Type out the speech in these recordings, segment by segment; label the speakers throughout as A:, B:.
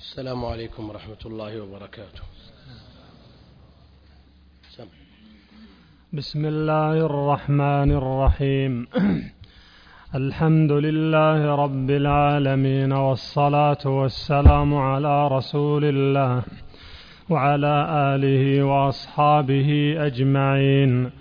A: السلام عليكم ورحمة الله وبركاته.
B: بسم الله الرحمن الرحيم. الحمد لله رب العالمين، والصلاة والسلام على رسول الله وعلى آله وأصحابه أجمعين.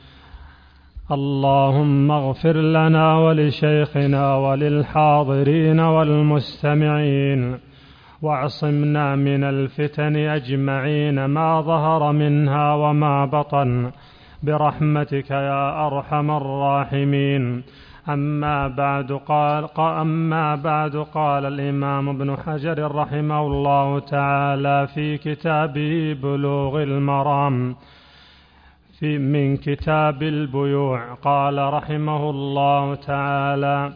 B: اللهم اغفر لنا ولشيخنا وللحاضرين والمستمعين، واعصمنا من الفتن أجمعين ما ظهر منها وما بطن برحمتك يا أرحم الراحمين. أما بعد قال الإمام ابن حجر رحمه الله تعالى في كتابه بلوغ المرام من كتاب البيوع، قال رحمه الله تعالى: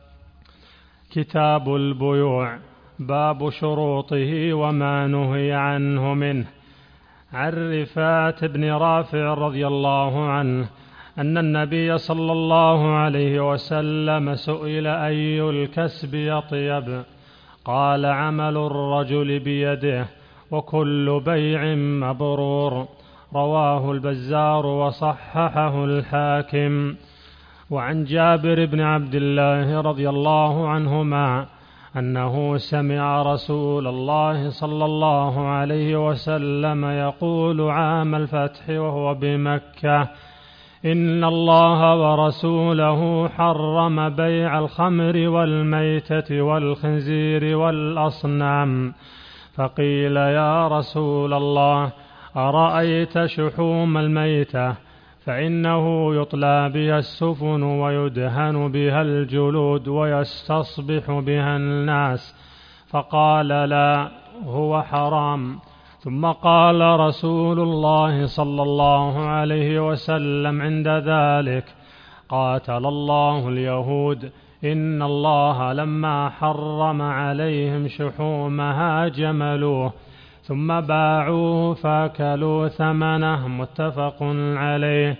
B: كتاب البيوع، باب شروطه وما نهي عنه منه. عن رفاعة بن رافع رضي الله عنه أن النبي صلى الله عليه وسلم سئل: أي الكسب يطيب؟ قال: عمل الرجل بيده، وكل بيع مبرور. رواه البزار وصححه الحاكم. وعن جابر بن عبد الله رضي الله عنهما أنه سمع رسول الله صلى الله عليه وسلم يقول عام الفتح وهو بمكة: إن الله ورسوله حرم بيع الخمر والميتة والخنزير والأصنام. فقيل: يا رسول الله، أرأيت شحوم الميتة؟ فإنه يطلى بها السفن ويدهن بها الجلود ويستصبح بها الناس. فقال: لا، هو حرام. ثم قال رسول الله صلى الله عليه وسلم عند ذلك: قاتل الله اليهود، إن الله لما حرم عليهم شحومها جملوه ثم باعوه فاكلوا ثمنه. متفق عليه.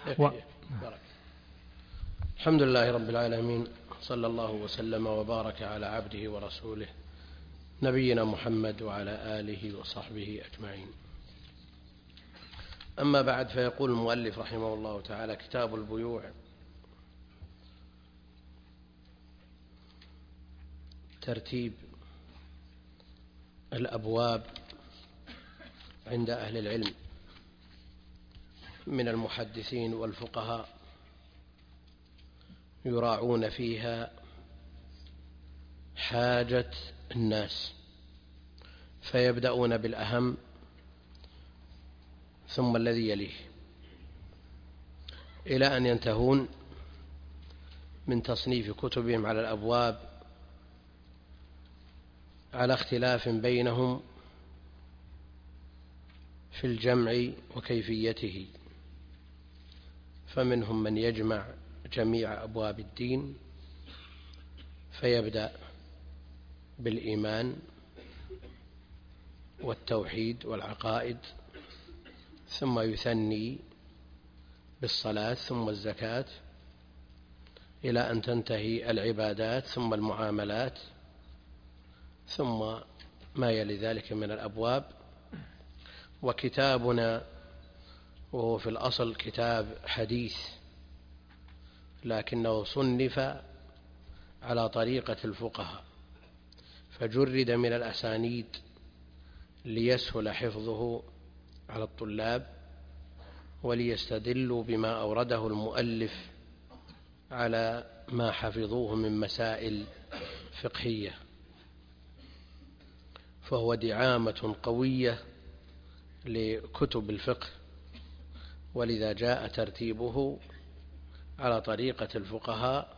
A: الحمد لله رب العالمين، صلى الله وسلم وبارك على عبده ورسوله نبينا محمد وعلى آله وصحبه أجمعين. أما بعد، فيقول المؤلف رحمه الله تعالى: كتاب البيوع. ترتيب الأبواب عند أهل العلم من المحدثين والفقهاء يراعون فيها حاجة الناس، فيبدأون بالأهم ثم الذي يليه، إلى أن ينتهون من تصنيف كتبهم على الأبواب على اختلاف بينهم في الجمع وكيفيته. فمنهم من يجمع جميع أبواب الدين فيبدأ بالإيمان والتوحيد والعقائد، ثم يثني بالصلاة ثم الزكاة، إلى أن تنتهي العبادات ثم المعاملات ثم ما يلي ذلك من الأبواب. وكتابنا وهو في الأصل كتاب حديث، لكنه صنف على طريقة الفقهاء، فجرد من الأسانيد ليسهل حفظه على الطلاب وليستدلوا بما أورده المؤلف على ما حفظوه من مسائل فقهية. فهو دعامة قوية لكتب الفقه، ولذا جاء ترتيبه على طريقة الفقهاء،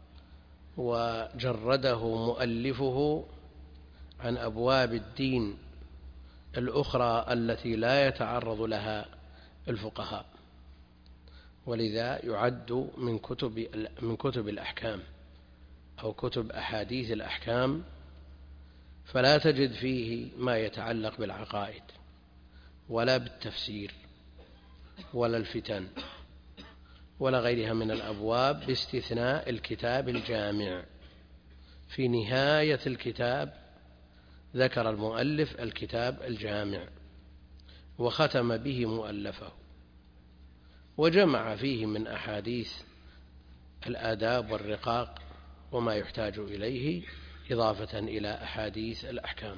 A: وجرده مؤلفه عن أبواب الدين الأخرى التي لا يتعرض لها الفقهاء، ولذا يعد من كتب الأحكام أو كتب أحاديث الأحكام، فلا تجد فيه ما يتعلق بالعقائد ولا بالتفسير ولا الفتن ولا غيرها من الأبواب، باستثناء الكتاب الجامع. في نهاية الكتاب ذكر المؤلف الكتاب الجامع وختم به مؤلفه، وجمع فيه من أحاديث الآداب والرقاق وما يحتاج إليه إضافة إلى أحاديث الأحكام.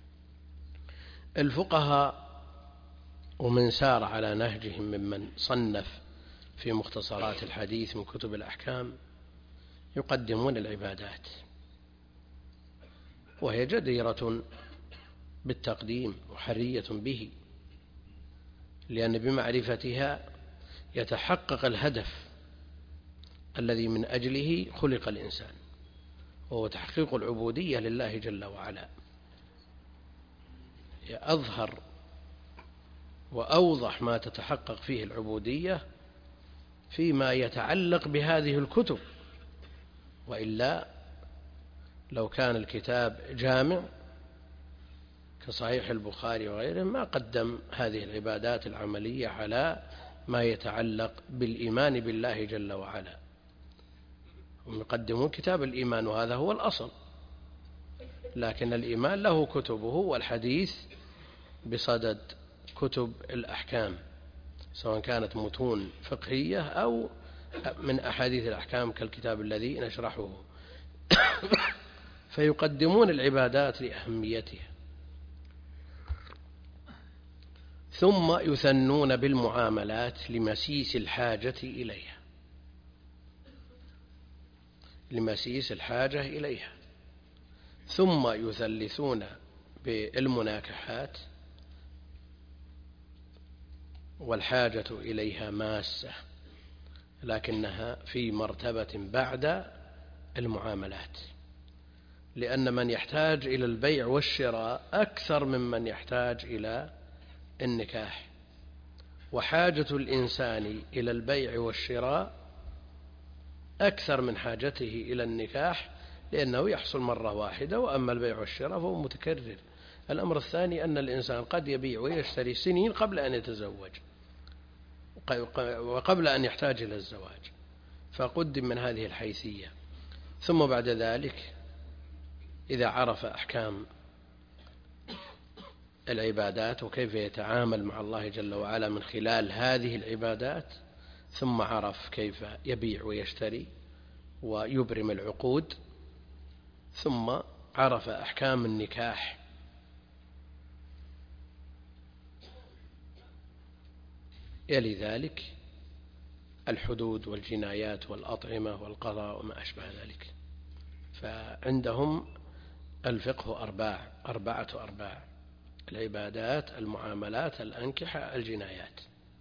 A: الفقهاء ومن سار على نهجهم ممن صنف في مختصرات الحديث من كتب الأحكام يقدمون العبادات، وهي جديرة بالتقديم وحرية به، لأن بمعرفتها يتحقق الهدف الذي من أجله خلق الإنسان، وهو تحقيق العبودية لله جل وعلا. أظهر وأوضح ما تتحقق فيه العبودية فيما يتعلق بهذه الكتب، وإلا لو كان الكتاب جامع كصحيح البخاري وغيره ما قدم هذه العبادات العملية على ما يتعلق بالإيمان بالله جل وعلا. هم يقدمون كتاب الإيمان وهذا هو الأصل، لكن الإيمان له كتبه، والحديث بصدد كتب الأحكام سواء كانت متون فقهية أو من أحاديث الأحكام كالكتاب الذي نشرحه. فيقدمون العبادات لأهميتها، ثم يثنون بالمعاملات لمسيس الحاجة إليها، ثم يثلثون بالمناكحات، والحاجة إليها ماسة لكنها في مرتبة بعد المعاملات، لأن من يحتاج إلى البيع والشراء أكثر ممن يحتاج إلى النكاح، وحاجة الإنسان إلى البيع والشراء أكثر من حاجته إلى النكاح، لأنه يحصل مرة واحدة، وأما البيع والشراء فهو متكرر. الأمر الثاني أن الإنسان قد يبيع ويشتري سنين قبل أن يتزوج وقبل أن يحتاج إلى الزواج، فقدم من هذه الحيثية. ثم بعد ذلك إذا عرف أحكام العبادات وكيف يتعامل مع الله جل وعلا من خلال هذه العبادات، ثم عرف كيف يبيع ويشتري ويبرم العقود، ثم عرف أحكام النكاح، يلي ذلك الحدود والجنايات والأطعمة والقضاء وما أشبه ذلك. فعندهم الفقه أربعة أرباع: العبادات، المعاملات، الأنكحة، الجنايات.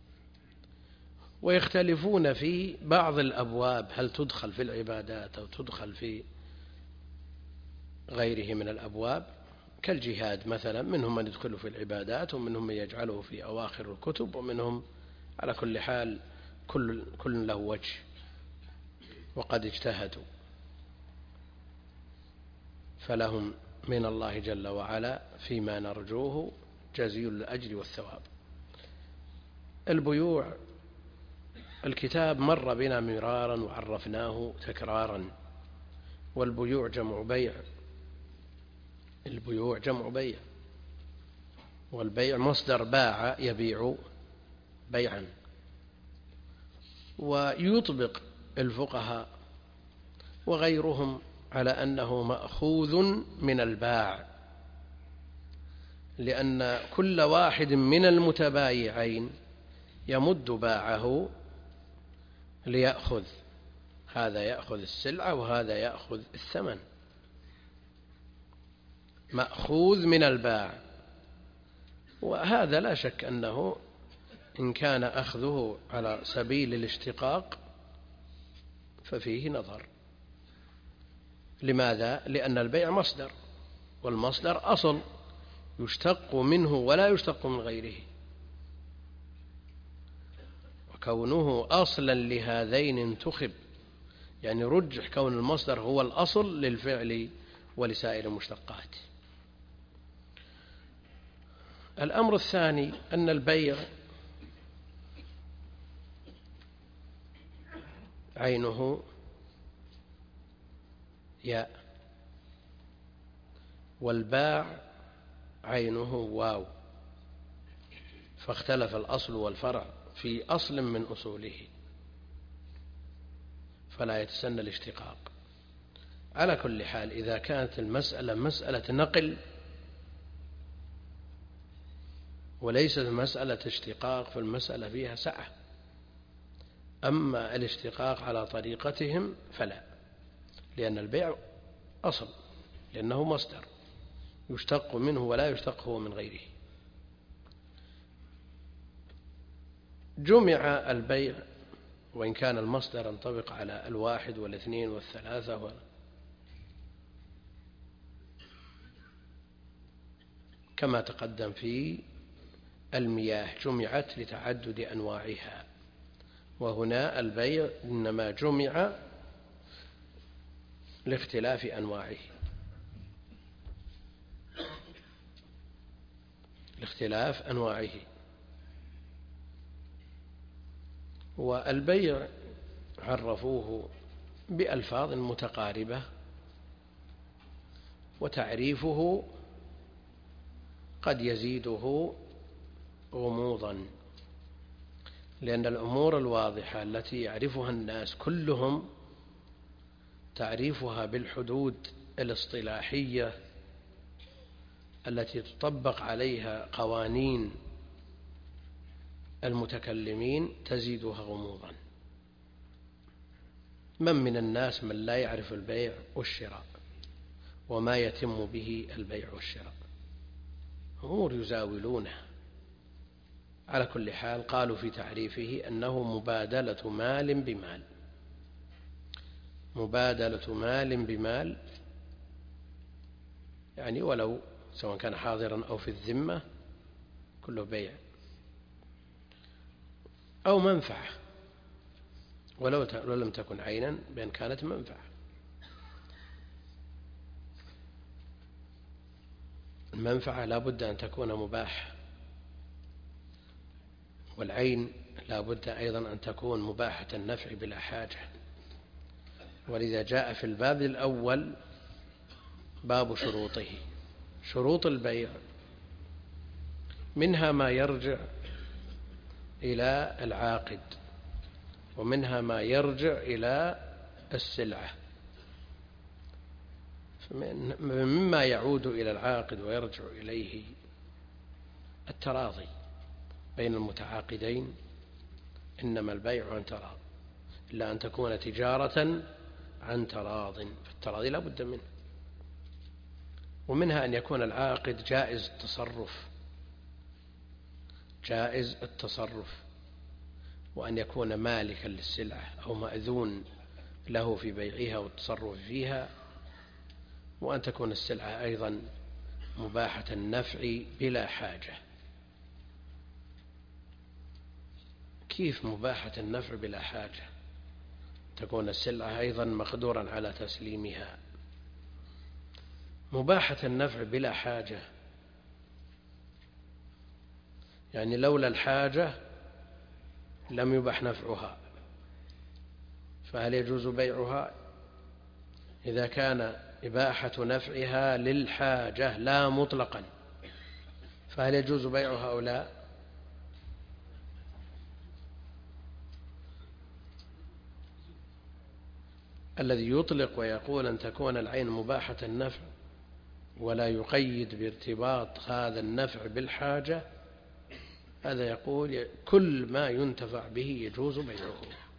A: ويختلفون في بعض الأبواب هل تدخل في العبادات أو تدخل في غيره من الأبواب، كالجهاد مثلا، منهم من يدخل في العبادات ومنهم من يجعله في أواخر الكتب، ومنهم على كل حال كل له وجه وقد اجتهدوا، فلهم من الله جل وعلا فيما نرجوه جزيل الأجر والثواب. البيوع، الكتاب مر بنا مرارا وعرفناه تكرارا، والبيوع جمع بيع، البيوع جمع بيع، والبيع مصدر باع يبيع بيعا. ويطبق الفقهاء وغيرهم على أنه مأخوذ من الباع، لأن كل واحد من المتبايعين يمد باعه ليأخذ، هذا يأخذ السلعة وهذا يأخذ الثمن، مأخوذ من الباع. وهذا لا شك أنه إن كان أخذه على سبيل الاشتقاق ففيه نظر. لماذا؟ لأن البيع مصدر، والمصدر أصل يشتق منه ولا يشتق من غيره، وكونه أصلا لهذين انتخب، يعني رجح كون المصدر هو الأصل للفعل ولسائر المشتقات. الأمر الثاني أن البيع عينه ياء، والباع عينه واو، فاختلف الأصل والفرع في أصل من أصوله فلا يتسنى الاشتقاق. على كل حال إذا كانت المسألة مسألة نقل وليست مسألة اشتقاق فالمسألة فيها سعة. أما الاشتقاق على طريقتهم فلا، لأن البيع أصل، لأنه مصدر يشتق منه ولا يشتق هو من غيره. جمع البيع وإن كان المصدر ينطبق على الواحد والاثنين والثلاثة كما تقدم في المياه جمعت لتعدد أنواعها، وهنا البيع إنما جمع لاختلاف أنواعه، لاختلاف أنواعه. والبيع عرفوه بألفاظ متقاربة، وتعريفه قد يزيده غموضا، لأن الأمور الواضحة التي يعرفها الناس كلهم تعريفها بالحدود الاصطلاحية التي تطبق عليها قوانين المتكلمين تزيدها غموضا. من الناس من لا يعرف البيع والشراء وما يتم به البيع والشراء، أمور يزاولونها. على كل حال قالوا في تعريفه أنه مبادلة مال بمال، مبادلة مال بمال، يعني ولو سواء كان حاضرا أو في الذمة كله بيع، أو منفعة ولو لم تكن عينا بأن كانت منفعة. المنفعة لا بد أن تكون مباحة، والعين لا بد أيضا أن تكون مباحة النفع بلا حاجة. ولذا جاء في الباب الأول باب شروطه. شروط البيع منها ما يرجع إلى العاقد، ومنها ما يرجع إلى السلعة. مما يعود إلى العاقد ويرجع إليه التراضي بين المتعاقدين، إنما البيع عن تراض، إلا أن تكون تجارة عن تراض، فالتراضي لا بد منه. ومنها أن يكون العاقد جائز التصرف، جائز التصرف، وأن يكون مالكا للسلعة أو مأذون له في بيعها والتصرف فيها، وأن تكون السلعة أيضا مباحة النفع بلا حاجة. كيف مباحة النفع بلا حاجة؟ تكون السلعة أيضا مقدورا على تسليمها. مباحة النفع بلا حاجة يعني لولا الحاجة لم يباح نفعها، فهل يجوز بيعها؟ إذا كان إباحة نفعها للحاجة لا مطلقا فهل يجوز بيعها أو لا؟ الذي يطلق ويقول أن تكون العين مباحة النفع ولا يقيد بارتباط هذا النفع بالحاجة، هذا يقول كل ما ينتفع به يجوز بيعه،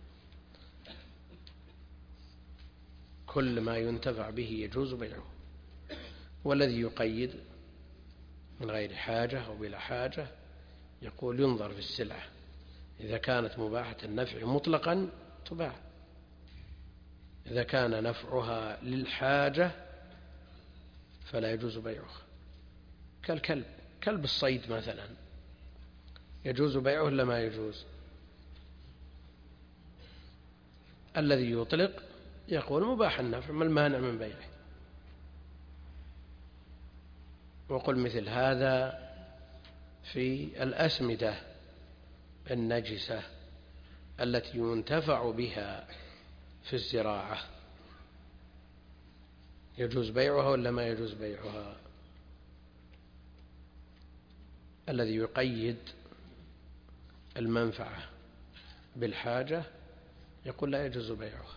A: كل ما ينتفع به يجوز بيعه. والذي يقيد من غير حاجة أو بلا حاجة يقول ينظر في السلعة، إذا كانت مباحة النفع مطلقا تباع، إذا كان نفعها للحاجة فلا يجوز بيعها. كالكلب، كلب الصيد مثلا يجوز بيعه ولا ما يجوز؟ الذي يطلق يقول مباح النفع، ما المانع من بيعه؟ وقل مثل هذا في الأسمدة النجسة التي ينتفع بها في الزراعة، يجوز بيعها ولا ما يجوز بيعها؟ الذي يقيد المنفعة بالحاجة يقول لا يجوز بيعها،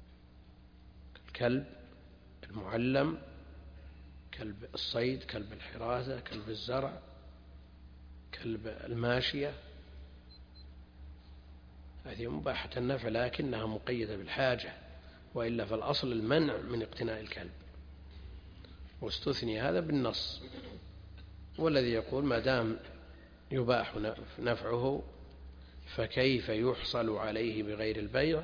A: الكلب المعلم، كلب الصيد، كلب الحراسة، كلب الزرع، كلب الماشية، هذه مباحة النفع لكنها مقيدة بالحاجة، وإلا فالأصل المنع من اقتناء الكلب، واستثني هذا بالنص. والذي يقول ما دام يباح نفعه فكيف يحصل عليه بغير البيع؟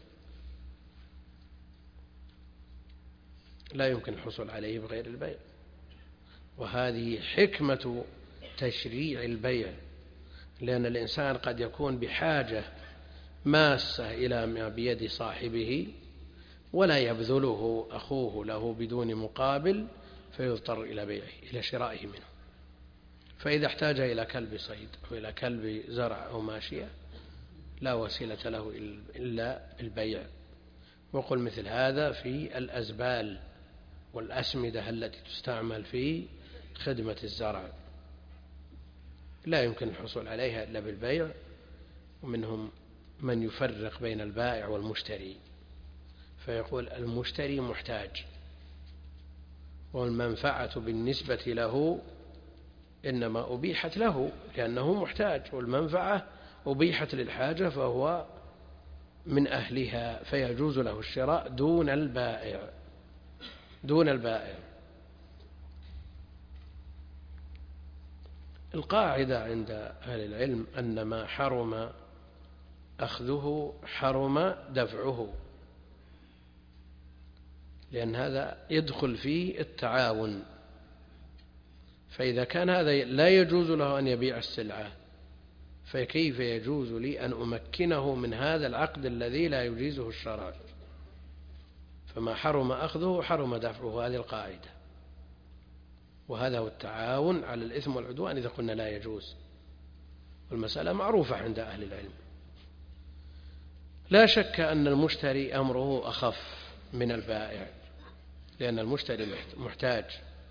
A: لا يمكن الحصول عليه بغير البيع، وهذه حكمة تشريع البيع، لأن الإنسان قد يكون بحاجة ماسة إلى ما بيد صاحبه ولا يبذله أخوه له بدون مقابل، فيضطر إلى بيعه، إلى شرائه منه. فإذا احتاج إلى كلب صيد أو إلى كلب زرع أو ماشية لا وسيلة له إلا البيع. وقل مثل هذا في الأزبال والأسمدة التي تستعمل في خدمة الزرع لا يمكن الحصول عليها إلا بالبيع. ومنهم من يفرق بين البائع والمشتري فيقول المشتري محتاج والمنفعة بالنسبة له إنما أبيحت له لأنه محتاج، والمنفعة أبيحت للحاجة فهو من أهلها، فيجوز له الشراء دون البائع. القاعدة عند أهل العلم أن ما حرم أخذه حرم دفعه، لأن هذا يدخل فيه التعاون. فإذا كان هذا لا يجوز له أن يبيع السلعة فكيف يجوز لي أن أمكنه من هذا العقد الذي لا يجيزه الشرع؟ فما حرم أخذه حرم دفعه، هذه القاعدة. وهذا هو التعاون على الإثم والعدوان إذا قلنا لا يجوز، والمسألة معروفة عند أهل العلم. لا شك أن المشتري أمره أخف من البائع، لأن المشتري محتاج،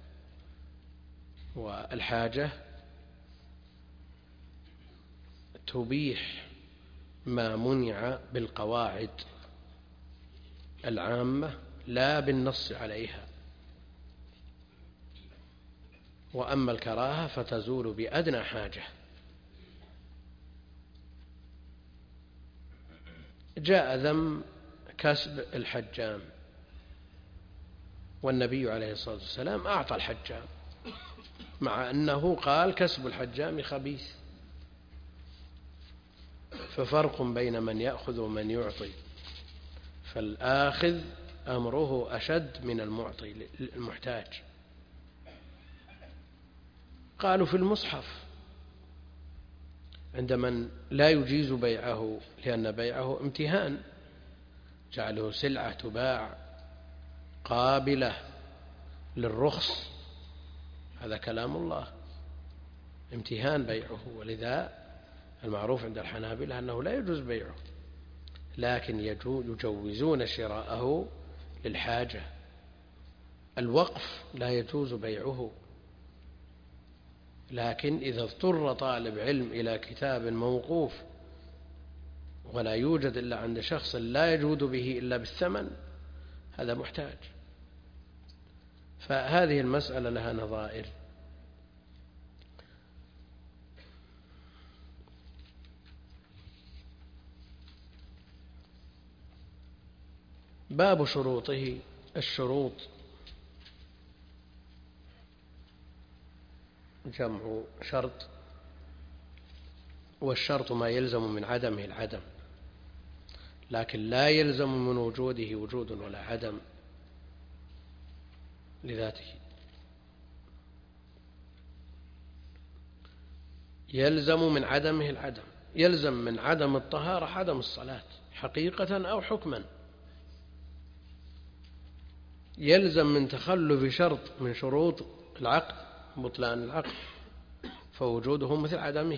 A: والحاجة تبيح ما منع بالقواعد العامة لا بالنص عليها. وأما الكراهة فتزول بأدنى حاجة. جاء ذم كسب الحجام، والنبي عليه الصلاة والسلام أعطى الحجام، مع أنه قال كسب الحجام خبيث. ففرق بين من يأخذ ومن يعطي، فالآخذ أمره أشد من المعطي المحتاج. قالوا في المصحف عند من لا يجيز بيعه لأن بيعه امتهان، جعله سلعة تباع قابلة للرخص، هذا كلام الله، امتهان بيعه. ولذا المعروف عند الحنابلة أنه لا يجوز بيعه، لكن يجوزون شراءه للحاجة. الوقف لا يجوز بيعه، لكن إذا اضطر طالب علم إلى كتاب موقوف ولا يوجد إلا عند شخص لا يجود به إلا بالثمن، هذا محتاج. فهذه المسألة لها نظائر. باب شروطه. الشروط جمع شرط، والشرط ما يلزم من عدمه العدم، لكن لا يلزم من وجوده وجود ولا عدم لذاته. يلزم من عدمه العدم، يلزم من عدم الطهارة عدم الصلاة حقيقة أو حكما. يلزم من تخلف شرط من شروط العقد بطلان العقد، فوجوده مثل عدمه.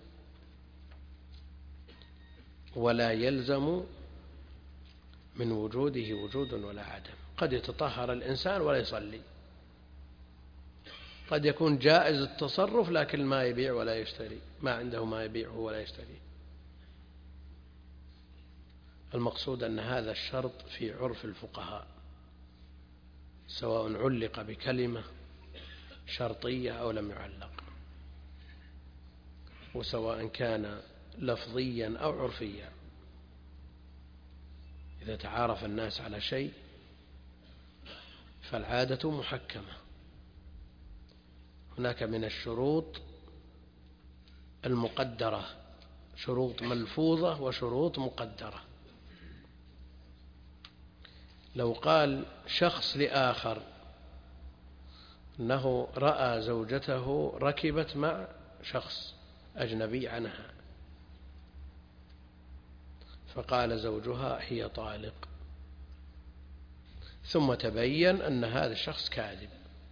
A: ولا يلزم من وجوده وجود ولا عدم. قد يتطهر الإنسان ولا يصلي، قد يكون جائز التصرف لكن ما يبيع ولا يشتري، ما عنده ما يبيعه ولا يشتري. المقصود أن هذا الشرط في عرف الفقهاء، سواء علق بكلمة شرطية أو لم يعلق، وسواء كان لفظيا أو عرفيا. إذا تعارف الناس على شيء فالعادة محكمة. هناك من الشروط المقدرة شروط ملفوظة وشروط مقدرة. لو قال شخص لآخر أنه رأى زوجته ركبت مع شخص أجنبي عنها، فقال زوجها هي طالق، ثم تبين أن هذا الشخص كاذب،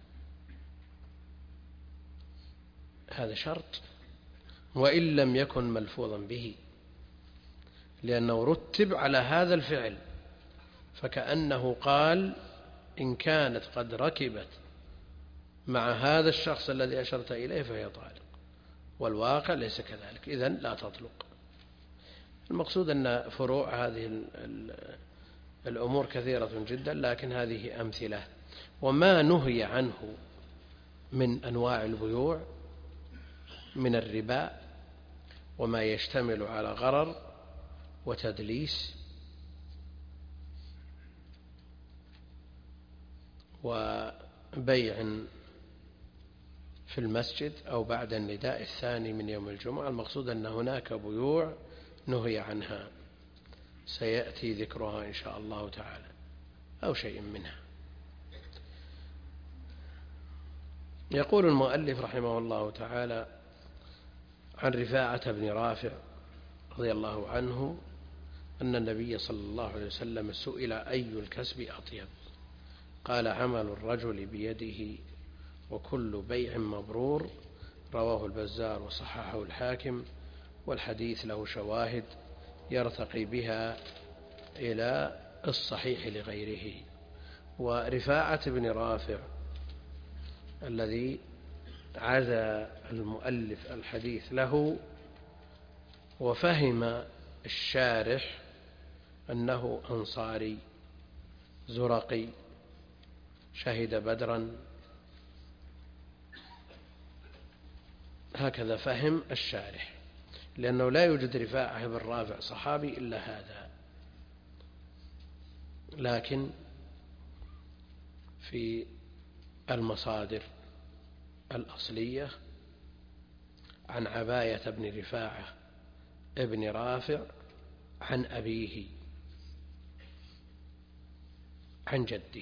A: هذا شرط وإن لم يكن ملفوظا به، لأنه رتب على هذا الفعل، فكأنه قال إن كانت قد ركبت مع هذا الشخص الذي أشرت إليه فهي طالق، والواقع ليس كذلك، إذن لا تطلق. المقصود أن فروع هذه الأمور كثيرة جدا، لكن هذه أمثلة. وما نهي عنه من أنواع البيوع من الربا وما يشتمل على غرر وتدليس وبيع في المسجد أو بعد النداء الثاني من يوم الجمعة، المقصود أن هناك بيوع نهي عنها سيأتي ذكرها إن شاء الله تعالى أو شيء منها. يقول المؤلف رحمه الله تعالى عن رفاعة بن رافع رضي الله عنه أن النبي صلى الله عليه وسلم سئل أي الكسب أطيب؟ قال عمل الرجل بيده وكل بيع مبرور. رواه البزار وصححه الحاكم، والحديث له شواهد يرتقي بها إلى الصحيح لغيره. ورفاعة بن رافع الذي عزى المؤلف الحديث له وفهم الشارح أنه أنصاري زرقي شهد بدرا، هكذا فهم الشارح، لأنه لا يوجد رفاعة بن رافع صحابي إلا هذا. لكن في المصادر الأصلية عن عباية بن رفاعة ابن رافع عن أبيه عن جده،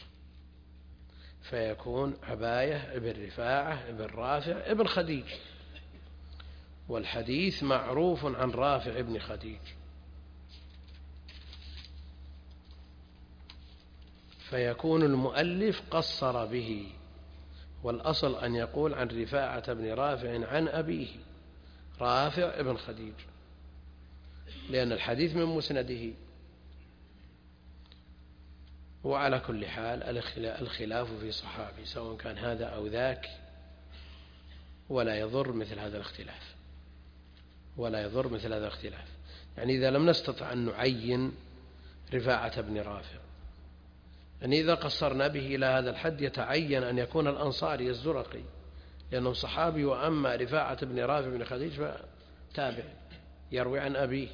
A: فيكون عباية ابن رفاعة ابن رافع ابن خديج، والحديث معروف عن رافع ابن خديج، فيكون المؤلف قصر به، والأصل أن يقول عن رفاعة بن رافع عن أبيه رافع ابن خديج، لأن الحديث من مسنده. وعلى كل حال الخلاف في صحابي سواء كان هذا أو ذاك، ولا يضر مثل هذا الاختلاف، ولا يضر مثل هذا الاختلاف. يعني إذا لم نستطع أن نعين رفاعة بن رافع، يعني إذا قصرنا به إلى هذا الحد يتعين أن يكون الأنصاري الزرقي لأنه صحابي، وأما رفاعة بن رافع بن خديج فتابع يروي عن أبيه.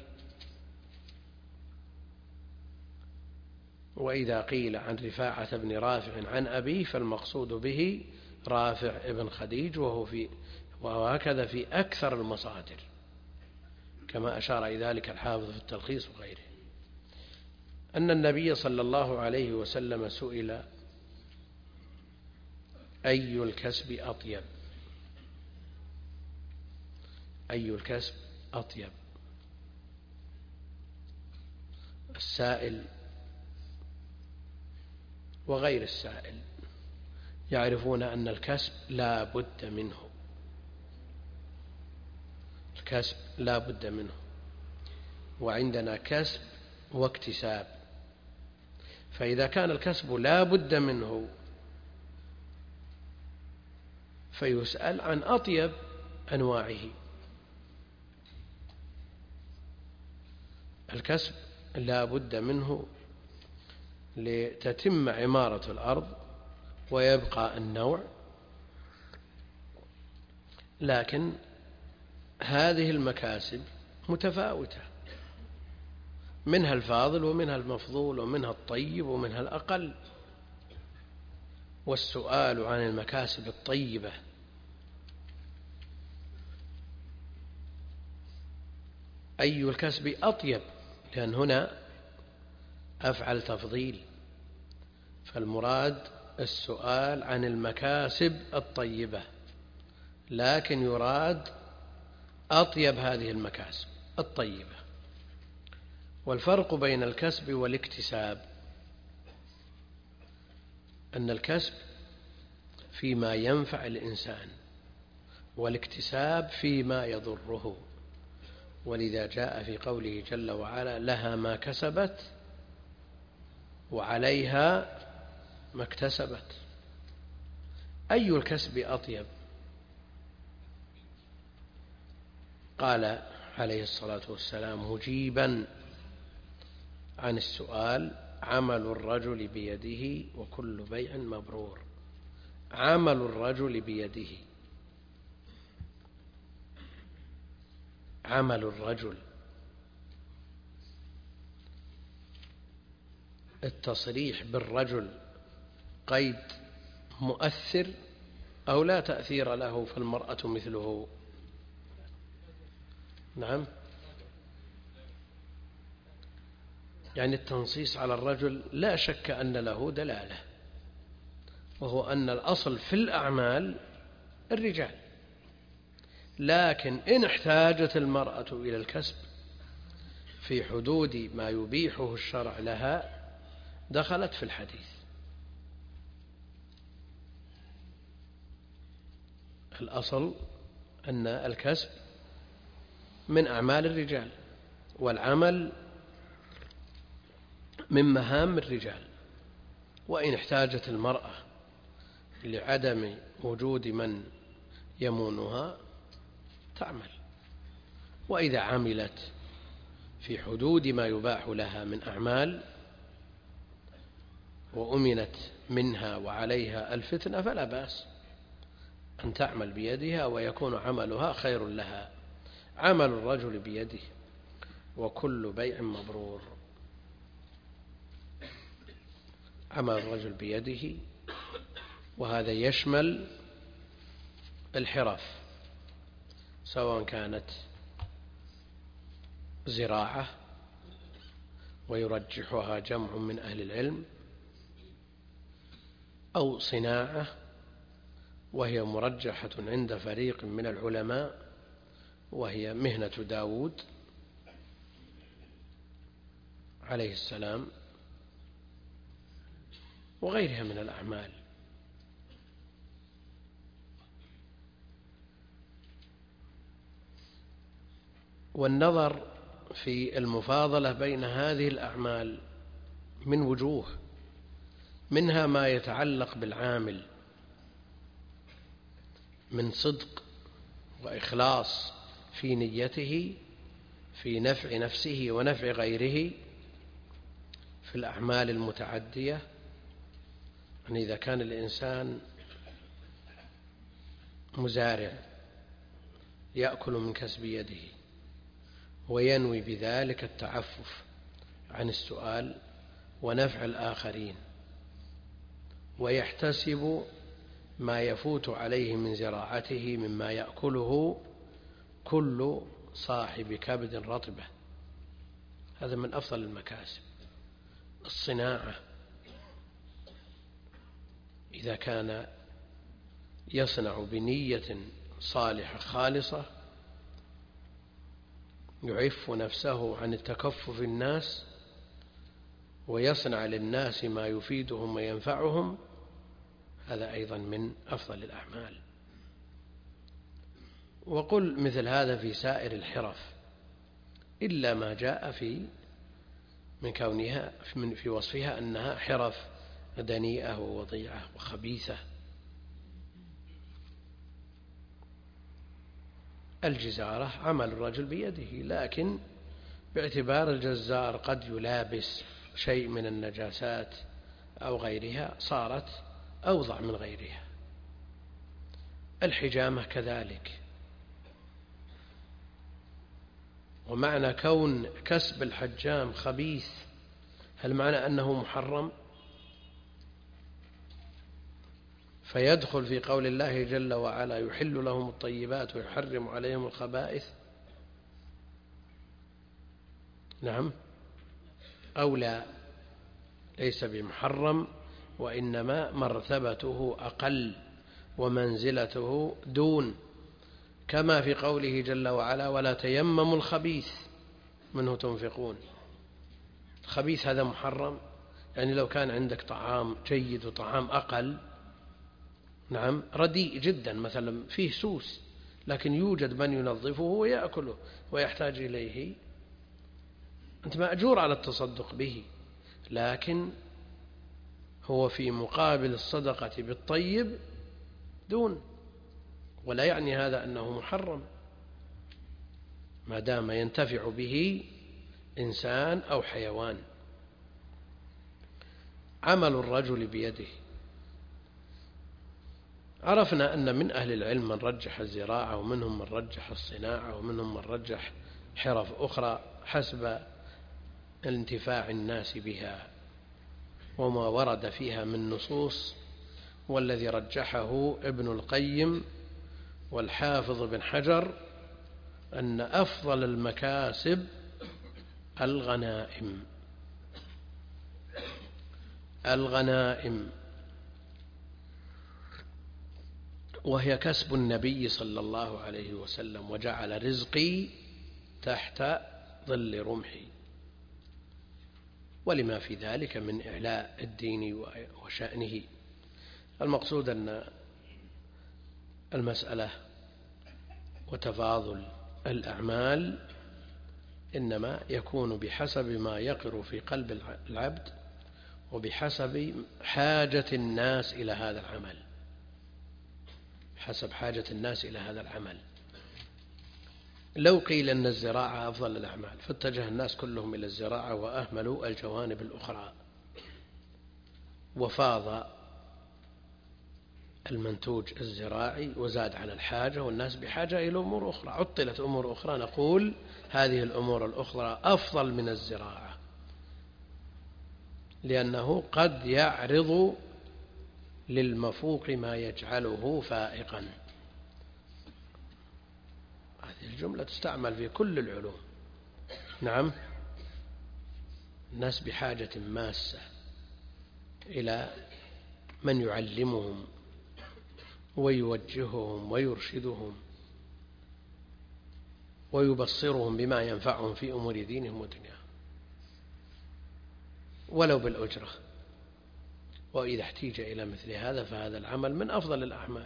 A: وإذا قيل عن رفاعة بن رافع عن أبيه فالمقصود به رافع ابن خديج، وهكذا في أكثر المصادر كما أشار إلى ذلك الحافظ في التلخيص وغيره، أن النبي صلى الله عليه وسلم سئل أي الكسب أطيب؟ أي الكسب أطيب؟ السائل وغير السائل يعرفون أن الكسب لا بد منه، الكسب لا بد منه، وعندنا كسب واكتساب، فإذا كان الكسب لا بد منه فيسأل عن أطيب أنواعه. الكسب لا بد منه لتتم عمارة الأرض ويبقى النوع، لكن هذه المكاسب متفاوتة، منها الفاضل ومنها المفضول ومنها الطيب ومنها الأقل. والسؤال عن المكاسب الطيبة أي الكسب أطيب، لأن هنا أفعل تفضيل، فالمراد السؤال عن المكاسب الطيبة، لكن يراد أطيب هذه المكاسب الطيبة. والفرق بين الكسب والاكتساب أن الكسب فيما ينفع الإنسان، والاكتساب فيما يضره. ولذا جاء في قوله جل وعلا: لها ما كسبت وعليها ما اكتسبت. أي الكسب أطيب؟ قال عليه الصلاة والسلام مجيبا عن السؤال: عمل الرجل بيده وكل بيع مبرور. عمل الرجل بيده، عمل الرجل، التصريح بالرجل قيد مؤثر أو لا تأثير له فالمرأة مثله؟ نعم، يعني التنصيص على الرجل لا شك أن له دلالة، وهو أن الأصل في الأعمال الرجال، لكن إن احتاجت المرأة إلى الكسب في حدود ما يبيحه الشرع لها دخلت في الحديث. الأصل أن الكسب من أعمال الرجال، والعمل من مهام الرجال، وإن احتاجت المرأة لعدم وجود من يمونها تعمل، وإذا عملت في حدود ما يباح لها من أعمال وأمنت منها وعليها الفتنة فلا بأس أن تعمل بيدها ويكون عملها خير لها. عمل الرجل بيده وكل بيع مبرور. عمل الرجل بيده، وهذا يشمل الحرف، سواء كانت زراعة ويرجحها جمع من أهل العلم، أو صناعة وهي مرجحة عند فريق من العلماء وهي مهنة داود عليه السلام، وغيرها من الأعمال. والنظر في المفاضلة بين هذه الأعمال من وجوه، منها ما يتعلق بالعامل من صدق وإخلاص في نيته في نفع نفسه ونفع غيره في الأعمال المتعدية. يعني إذا كان الإنسان مزارع يأكل من كسب يده وينوي بذلك التعفف عن السؤال ونفع الآخرين، ويحتسب ما يفوت عليه من زراعته مما يأكله كل صاحب كبد رطبة، هذا من أفضل المكاسب. الصناعة إذا كان يصنع بنية صالحة خالصة يعف نفسه عن التكفف الناس ويصنع للناس ما يفيدهم وينفعهم، هذا أيضا من أفضل الأعمال. وقل مثل هذا في سائر الحرف، إلا ما جاء من كونها في وصفها أنها حرف دنيئة ووضيعة وخبيثة. الجزارة عمل الرجل بيده، لكن باعتبار الجزار قد يلابس شيء من النجاسات أو غيرها صارت أوضع من غيرها. الحجامة كذلك. ومعنى كون كسب الحجام خبيث هل معنى أنه محرم؟ فيدخل في قول الله جل وعلا يحل لهم الطيبات ويحرم عليهم الخبائث؟ نعم أو لا، ليس بمحرم، وإنما مرتبته أقل ومنزلته دون، كما في قوله جل وعلا ولا تيمموا الخبيث منه تنفقون. الخبيث هذا محرم، يعني لو كان عندك طعام جيد وطعام أقل، نعم رديء جدا مثلا فيه سوس، لكن يوجد من ينظفه ويأكله ويحتاج إليه، أنت مأجور على التصدق به، لكن هو في مقابل الصدقة بالطيب دون، ولا يعني هذا أنه محرم ما دام ينتفع به إنسان أو حيوان. عمل الرجل بيده. عرفنا أن من أهل العلم من رجح الزراعة، ومنهم من رجح الصناعة، ومنهم من رجح حرف أخرى حسب انتفاع الناس بها وما ورد فيها من نصوص. والذي رجحه ابن القيم والحافظ بن حجر أن أفضل المكاسب الغنائم، وهي كسب النبي صلى الله عليه وسلم وجعل رزقي تحت ظل رمحي، ولما في ذلك من إعلاء الدين وشأنه. المقصود أن المسألة وتفاضل الأعمال إنما يكون بحسب ما يقر في قلب العبد وبحسب حاجة الناس إلى هذا العمل، حسب حاجة الناس إلى هذا العمل. لو قيل أن الزراعة أفضل الأعمال فاتجه الناس كلهم إلى الزراعة وأهملوا الجوانب الأخرى، وفاض المنتوج الزراعي وزاد على الحاجة، والناس بحاجة إلى أمور أخرى، عطلت أمور أخرى، نقول هذه الأمور الأخرى أفضل من الزراعة، لأنه قد يعرض للمفوق ما يجعله فائقا. هذه الجملة تستعمل في كل العلوم. نعم، الناس بحاجة ماسة إلى من يعلمهم ويوجههم ويرشدهم ويبصرهم بما ينفعهم في أمور دينهم ودنياهم ولو بالأجرة. وإذا احتيج إلى مثل هذا فهذا العمل من أفضل الأعمال.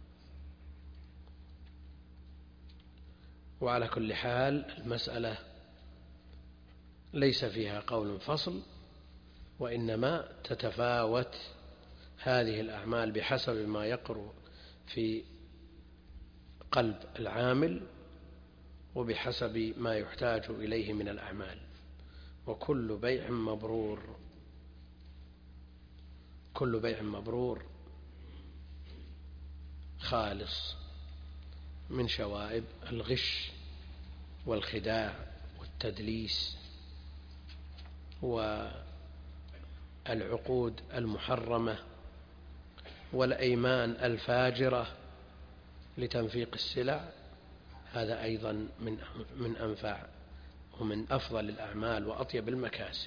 A: وعلى كل حال المسألة ليس فيها قول فصل، وإنما تتفاوت هذه الأعمال بحسب ما يقر في قلب العامل وبحسب ما يحتاج إليه من الأعمال. وكل بيع مبرور، كل بيع مبرور خالص من شوائب الغش والخداع والتدليس والعقود المحرمة والأيمان الفاجرة لتنفيق السلع. هذا أيضا من أنفع ومن أفضل الأعمال وأطيب المكاسب.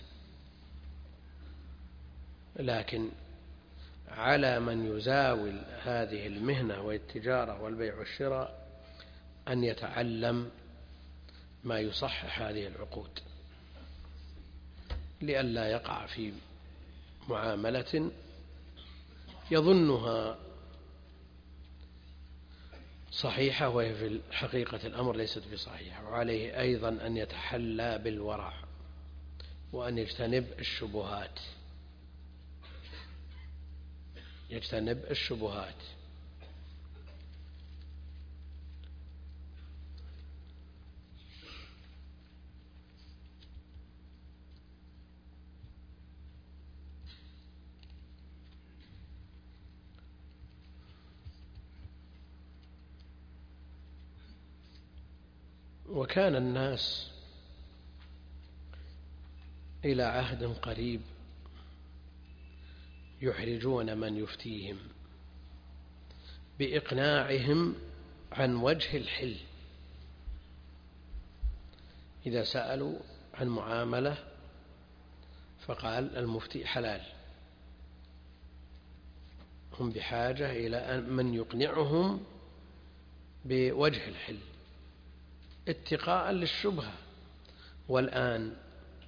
A: لكن على من يزاول هذه المهنة والتجارة والبيع والشراء أن يتعلم ما يصحح هذه العقود لئلا يقع في معاملة يظنها صحيحة وهي في حقيقة الأمر ليست بصحيحة. وعليه أيضا أن يتحلى بالورع وأن يجتنب الشبهات، وكان الناس إلى عهد قريب يحرجون من يفتيهم بإقناعهم عن وجه الحل. إذا سألوا عن معاملة فقال المفتي حلال، هم بحاجة إلى من يقنعهم بوجه الحل اتقاء للشبهة. والآن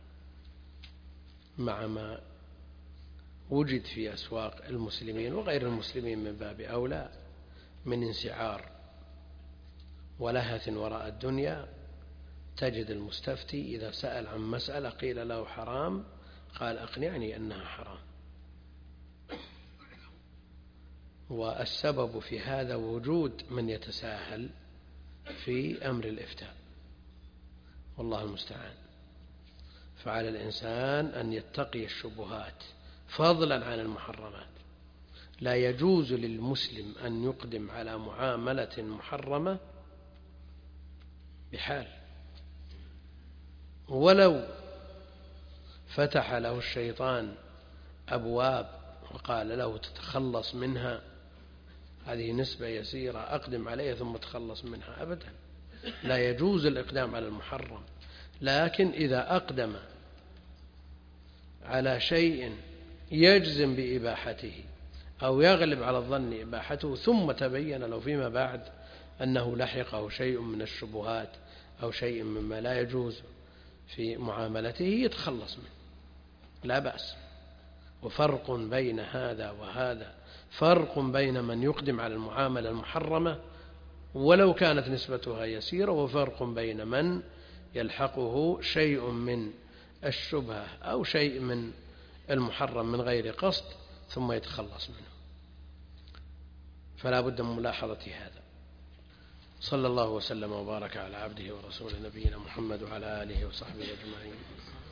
A: مع ما وجد في أسواق المسلمين وغير المسلمين من باب أولى من انسعار ولهث وراء الدنيا، تجد المستفتي إذا سأل عن مسألة قيل له حرام قال أقنعني أنها حرام. والسبب في هذا وجود من يتساهل في أمر الإفتاء، والله المستعان. فعلى الإنسان أن يتقي الشبهات فضلا عن المحرمات. لا يجوز للمسلم أن يقدم على معاملة محرمة بحال، ولو فتح له الشيطان أبواب وقال له تتخلص منها، هذه نسبة يسيرة أقدم عليها ثم تخلص منها، أبدا لا يجوز الإقدام على المحرم. لكن إذا أقدم على شيء يجزم بإباحته أو يغلب على الظن إباحته ثم تبين له فيما بعد أنه لحقه شيء من الشبهات أو شيء مما لا يجوز في معاملته يتخلص منه، لا بأس. وفرق بين هذا وهذا، فرق بين من يقدم على المعاملة المحرمة ولو كانت نسبتها يسيرة، وفرق بين من يلحقه شيء من الشبهة أو شيء من المحرم من غير قصد ثم يتخلص منه. فلا بد من ملاحظة هذا. صلى الله وسلم وبارك على عبده ورسوله نبينا محمد وعلى آله وصحبه أجمعين.